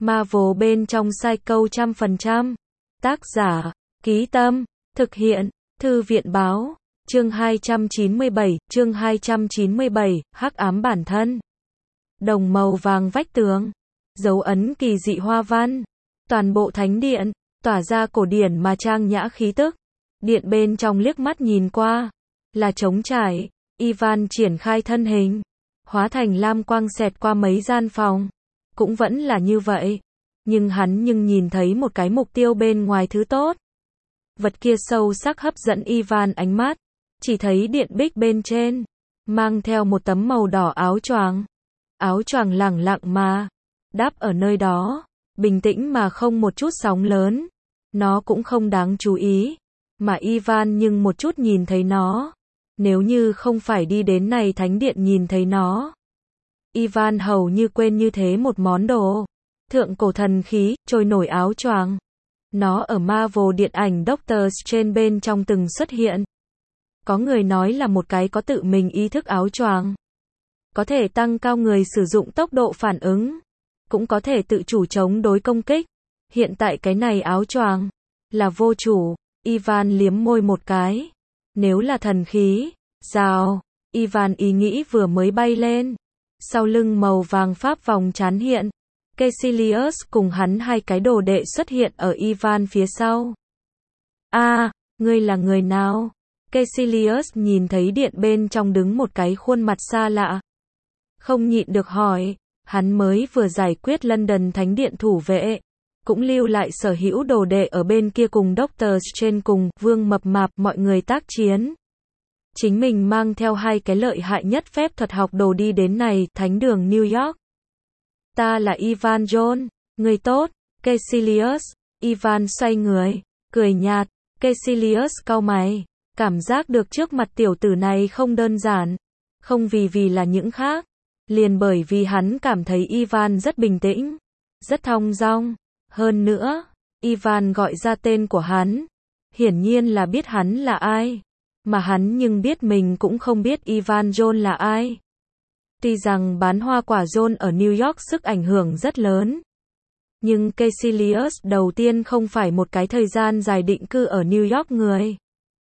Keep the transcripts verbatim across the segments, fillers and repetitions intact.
Marvel bên trong Psycho trăm phần trăm. Tác giả, Ký Tâm, thực hiện, Thư viện báo, chương hai trăm chín mươi bảy, chương hai trăm chín mươi bảy, hắc ám bản thân. Đồng màu vàng vách tường, dấu ấn kỳ dị hoa văn, toàn bộ thánh điện, tỏa ra cổ điển mà trang nhã khí tức. Điện bên trong liếc mắt nhìn qua, là trống trải, Ivan triển khai thân hình, hóa thành lam quang xẹt qua mấy gian phòng. Cũng vẫn là như vậy, nhưng hắn nhưng nhìn thấy một cái mục tiêu bên ngoài thứ tốt. Vật kia sâu sắc hấp dẫn Ivan ánh mắt, chỉ thấy điện bích bên trên, mang theo một tấm màu đỏ áo choàng. Áo choàng lẳng lặng mà, đáp ở nơi đó, bình tĩnh mà không một chút sóng lớn. Nó cũng không đáng chú ý, mà Ivan nhưng một chút nhìn thấy nó. Nếu như không phải đi đến này thánh điện nhìn thấy nó, Ivan hầu như quên như thế một món đồ. Thượng cổ thần khí, trôi nổi áo choàng. Nó ở Marvel điện ảnh Doctor Strange bên trong từng xuất hiện. Có người nói là một cái có tự mình ý thức áo choàng. Có thể tăng cao người sử dụng tốc độ phản ứng. Cũng có thể tự chủ chống đối công kích. Hiện tại cái này áo choàng là vô chủ. Ivan liếm môi một cái. Nếu là thần khí, rào. Ivan ý nghĩ vừa mới bay lên. Sau lưng màu vàng pháp vòng chán hiện. Caecilius cùng hắn hai cái đồ đệ xuất hiện ở Ivan phía sau. A, à, ngươi là người nào? Caecilius nhìn thấy điện bên trong đứng một cái khuôn mặt xa lạ. Không nhịn được hỏi, hắn mới vừa giải quyết London Thánh Điện thủ vệ. Cũng lưu lại sở hữu đồ đệ ở bên kia cùng Doctor Strange cùng Vương Mập Mạp mọi người tác chiến. Chính mình mang theo hai cái lợi hại nhất phép thuật học đồ đi đến này, thánh đường New York. Ta là Ivan John, người tốt, Caecilius. Ivan xoay người, cười nhạt. Caecilius cau mày, cảm giác được trước mặt tiểu tử này không đơn giản. Không vì vì là những khác, liền bởi vì hắn cảm thấy Ivan rất bình tĩnh, rất thong dong. Hơn nữa, Ivan gọi ra tên của hắn, hiển nhiên là biết hắn là ai. Mà hắn nhưng biết mình cũng không biết Ivan John là ai. Tuy rằng bán hoa quả John ở New York sức ảnh hưởng rất lớn. Nhưng Caecilius đầu tiên không phải một cái thời gian dài định cư ở New York người.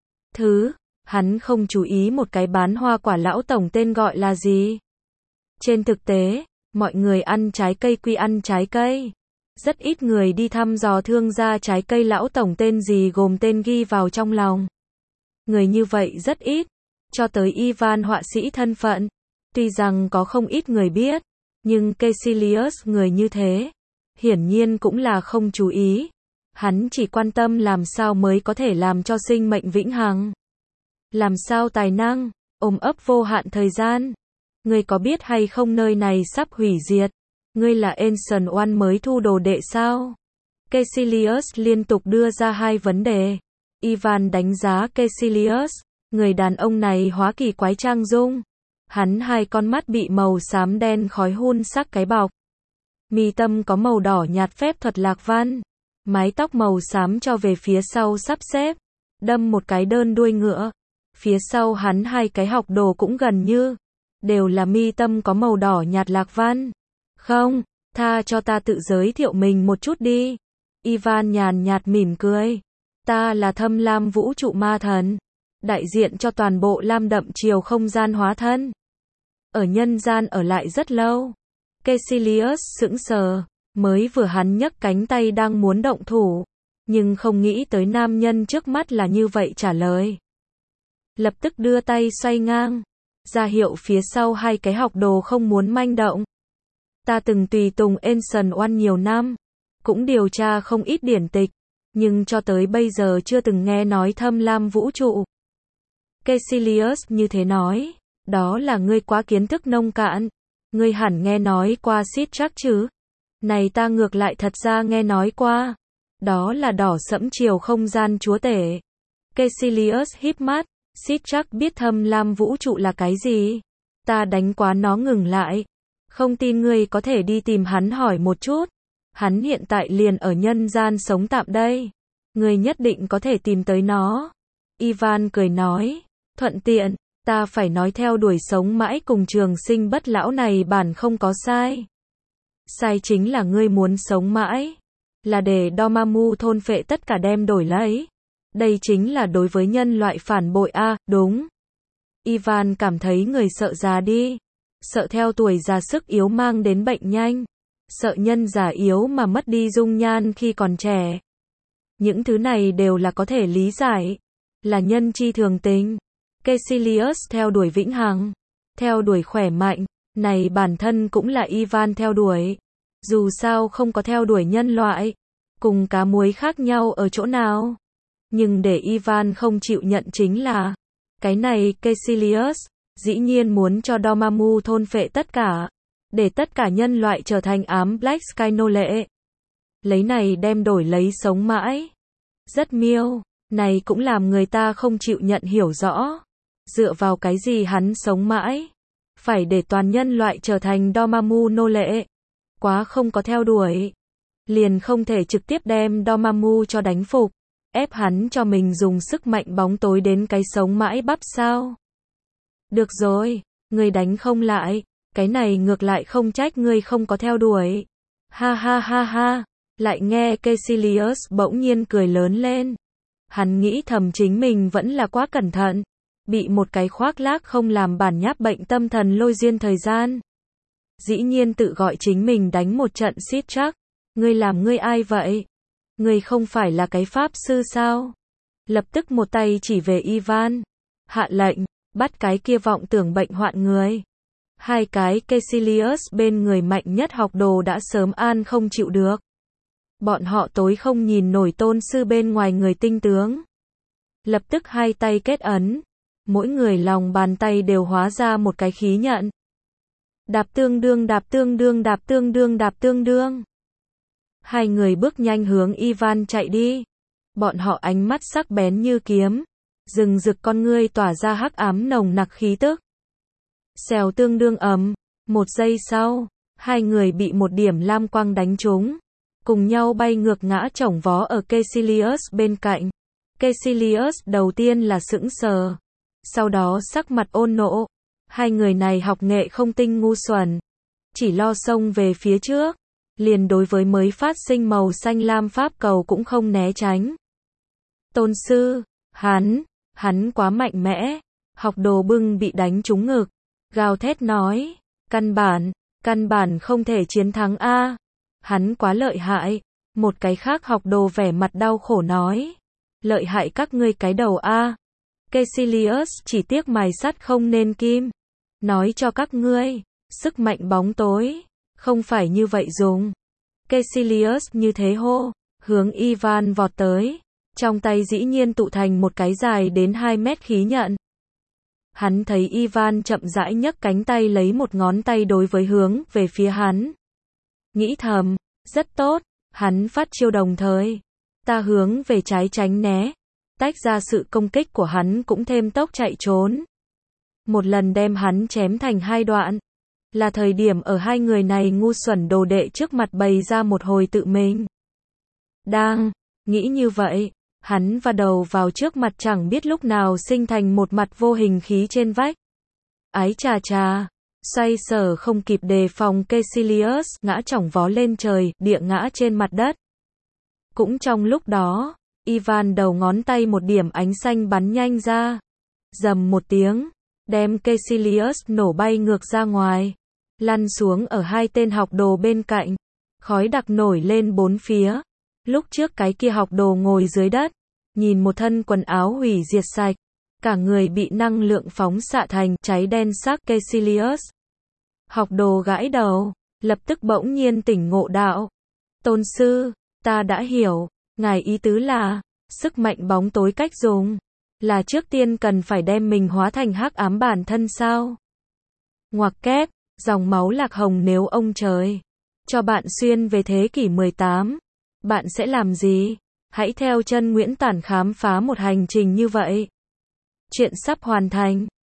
Thứ, hắn không chú ý một cái bán hoa quả lão tổng tên gọi là gì. Trên thực tế, mọi người ăn trái cây quy ăn trái cây. Rất ít người đi thăm dò thương gia trái cây lão tổng tên gì gồm tên ghi vào trong lòng. Người như vậy rất ít, cho tới Ivan họa sĩ thân phận. Tuy rằng có không ít người biết, nhưng Caecilius người như thế, hiển nhiên cũng là không chú ý. Hắn chỉ quan tâm làm sao mới có thể làm cho sinh mệnh vĩnh hằng. Làm sao tài năng, ôm ấp vô hạn thời gian. Ngươi có biết hay không nơi này sắp hủy diệt? Ngươi là Ancient One mới thu đồ đệ sao? Caecilius liên tục đưa ra hai vấn đề. Ivan đánh giá Caecilius, người đàn ông này hóa kỳ quái trang dung. Hắn hai con mắt bị màu xám đen khói hun sắc cái bọc. Mi tâm có màu đỏ nhạt phép thuật lạc văn. Mái tóc màu xám cho về phía sau sắp xếp. Đâm một cái đơn đuôi ngựa. Phía sau hắn hai cái học đồ cũng gần như. Đều là mi tâm có màu đỏ nhạt lạc văn. Không, tha cho ta tự giới thiệu mình một chút đi. Ivan nhàn nhạt mỉm cười. Ta là Thâm Lam Vũ Trụ Ma Thần. Đại diện cho toàn bộ lam đậm chiều không gian hóa thân. Ở nhân gian ở lại rất lâu. Caecilius sững sờ. Mới vừa hắn nhấc cánh tay đang muốn động thủ. Nhưng không nghĩ tới nam nhân trước mắt là như vậy trả lời. Lập tức đưa tay xoay ngang. Ra hiệu phía sau hai cái học đồ không muốn manh động. Ta từng tùy tùng Ancient One nhiều năm. Cũng điều tra không ít điển tịch. Nhưng cho tới bây giờ chưa từng nghe nói Thâm Lam Vũ Trụ. Caecilius như thế nói. Đó là ngươi quá kiến thức nông cạn. Ngươi hẳn nghe nói qua Sitrach chứ. Này ta ngược lại thật ra nghe nói qua. Đó là đỏ sẫm chiều không gian chúa tể. Caecilius híp mắt. Sitrach biết Thâm Lam Vũ Trụ là cái gì? Ta đánh quá nó ngừng lại. Không tin ngươi có thể đi tìm hắn hỏi một chút. Hắn hiện tại liền ở nhân gian sống tạm đây. Ngươi nhất định có thể tìm tới nó. Ivan cười nói. Thuận tiện, ta phải nói theo đuổi sống mãi cùng trường sinh bất lão này bản không có sai. Sai chính là ngươi muốn sống mãi. Là để Dormammu thôn phệ tất cả đem đổi lấy. Đây chính là đối với nhân loại phản bội a, à, đúng. Ivan cảm thấy người sợ già đi. Sợ theo tuổi già sức yếu mang đến bệnh nhanh. Sợ nhân già yếu mà mất đi dung nhan khi còn trẻ. Những thứ này đều là có thể lý giải. Là nhân chi thường tình. Caecilius theo đuổi vĩnh hằng. Theo đuổi khỏe mạnh. Này bản thân cũng là Ivan theo đuổi. Dù sao không có theo đuổi nhân loại. Cùng cá muối khác nhau ở chỗ nào. Nhưng để Ivan không chịu nhận chính là. Cái này Caecilius. Dĩ nhiên muốn cho Dormammu thôn phệ tất cả. Để tất cả nhân loại trở thành ám Black Sky nô lệ. Lấy này đem đổi lấy sống mãi. Rất miêu. Này cũng làm người ta không chịu nhận hiểu rõ. Dựa vào cái gì hắn sống mãi. Phải để toàn nhân loại trở thành Dormammu nô lệ. Quá không có theo đuổi. Liền không thể trực tiếp đem Dormammu cho đánh phục. Ép hắn cho mình dùng sức mạnh bóng tối đến cái sống mãi bắp sao. Được rồi, ngươi đánh không lại. Cái này ngược lại không trách ngươi không có theo đuổi. Ha ha ha ha. Lại nghe Caecilius bỗng nhiên cười lớn lên. Hắn nghĩ thầm chính mình vẫn là quá cẩn thận. Bị một cái khoác lác không làm bản nháp bệnh tâm thần lôi duyên thời gian. Dĩ nhiên tự gọi chính mình đánh một trận xít chắc. Ngươi làm ngươi ai vậy? Ngươi không phải là cái pháp sư sao? Lập tức một tay chỉ về Ivan. Hạ lệnh, bắt cái kia vọng tưởng bệnh hoạn người. Hai cái Caecilius bên người mạnh nhất học đồ đã sớm an không chịu được. Bọn họ tối không nhìn nổi tôn sư bên ngoài người tinh tướng. Lập tức hai tay kết ấn. Mỗi người lòng bàn tay đều hóa ra một cái khí nhận. Đạp tương đương đạp tương đương đạp tương đương đạp tương đương. Hai người bước nhanh hướng Ivan chạy đi. Bọn họ ánh mắt sắc bén như kiếm. Rừng rực con ngươi tỏa ra hắc ám nồng nặc khí tức. Xèo tương đương ấm. Một giây sau, hai người bị một điểm lam quang đánh trúng. Cùng nhau bay ngược ngã chổng vó ở Caecilius bên cạnh. Caecilius đầu tiên là sững sờ. Sau đó sắc mặt ôn nộ. Hai người này học nghệ không tinh ngu xuẩn. Chỉ lo xông về phía trước. Liền đối với mới phát sinh màu xanh lam pháp cầu cũng không né tránh. Tôn sư, hắn, hắn quá mạnh mẽ. Học đồ bưng bị đánh trúng ngực. Gào thét nói, căn bản, căn bản không thể chiến thắng a. Hắn quá lợi hại. Một cái khác học đồ vẻ mặt đau khổ nói. Lợi hại các ngươi cái đầu a. Caecilius chỉ tiếc mài sắt không nên kim. Nói cho các ngươi, sức mạnh bóng tối, không phải như vậy dùng. Caecilius như thế hô, hướng Ivan vọt tới. Trong tay dĩ nhiên tụ thành một cái dài đến hai mét khí nhận. Hắn thấy Ivan chậm rãi nhấc cánh tay lấy một ngón tay đối với hướng về phía hắn. Nghĩ thầm, rất tốt, hắn phát chiêu đồng thời. Ta hướng về trái tránh né. Tách ra sự công kích của hắn cũng thêm tốc chạy trốn. Một lần đem hắn chém thành hai đoạn. Là thời điểm ở hai người này ngu xuẩn đồ đệ trước mặt bày ra một hồi tự mình. Đang nghĩ như vậy, hắn và đầu vào trước mặt chẳng biết lúc nào sinh thành một mặt vô hình khí trên vách. Ái chà chà, xoay sở không kịp đề phòng Caecilius ngã chỏng vó lên trời, địa ngã trên mặt đất. Cũng trong lúc đó, Ivan đầu ngón tay một điểm ánh xanh bắn nhanh ra. Rầm một tiếng, đem Caecilius nổ bay ngược ra ngoài. Lăn xuống ở hai tên học đồ bên cạnh. Khói đặc nổi lên bốn phía. Lúc trước cái kia học đồ ngồi dưới đất. Nhìn một thân quần áo hủy diệt sạch. Cả người bị năng lượng phóng xạ thành cháy đen xác Caecilius. Học đồ gãi đầu. Lập tức bỗng nhiên tỉnh ngộ đạo. Tôn sư, ta đã hiểu. Ngài ý tứ là, sức mạnh bóng tối cách dùng. Là trước tiên cần phải đem mình hóa thành hắc ám bản thân sao? Ngoặc kép, dòng máu lạc hồng nếu ông trời cho bạn xuyên về thế kỷ mười tám, bạn sẽ làm gì? Hãy theo chân Nguyễn Tản khám phá một hành trình như vậy. Chuyện sắp hoàn thành.